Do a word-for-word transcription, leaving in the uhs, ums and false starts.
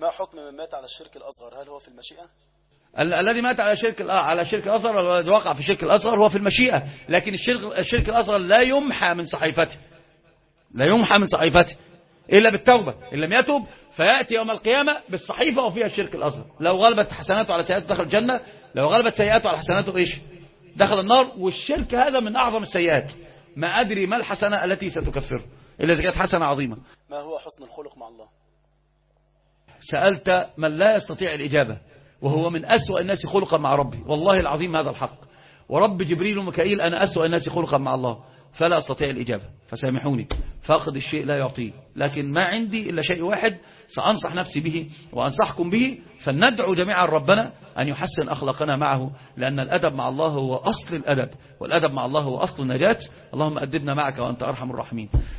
ما حكم من مات على الشرك الأصغر؟ هل هو في المشيئة؟ ال الذي مات على شرك على شرك الأصغر والذي وقع في الشرك الأصغر هو في المشيئة، لكن الشرك الشرك الأصغر لا يمحى من صحيفته، لا يمحى من صحيفته إلا بالتوبة. إن لم يتوب فيأتي يوم القيامة بالصحيفة وفيها الشرك الأصغر. لو غلبت حسناته على سيئاته دخل الجنة، لو غلبت سيئاته على حسناته إيش؟ دخل النار. والشرك هذا من أعظم السيئات، ما أدري ما الحسنة التي ستكفره إلا إذا كانت حسنة عظيمة. ما هو حسن الخلق مع الله؟ سألت من لا يستطيع الإجابة، وهو من أسوأ الناس خلقا مع ربي، والله العظيم هذا الحق، ورب جبريل وميكائيل أنا أسوأ الناس خلقا مع الله، فلا أستطيع الإجابة، فسامحوني. فاقد الشيء لا يعطيه، لكن ما عندي إلا شيء واحد سأنصح نفسي به وأنصحكم به، فندعو جميعا ربنا أن يحسن أخلاقنا معه، لأن الأدب مع الله هو أصل الأدب، والأدب مع الله هو أصل النجاة. اللهم أدبنا معك وأنت أرحم الراحمين.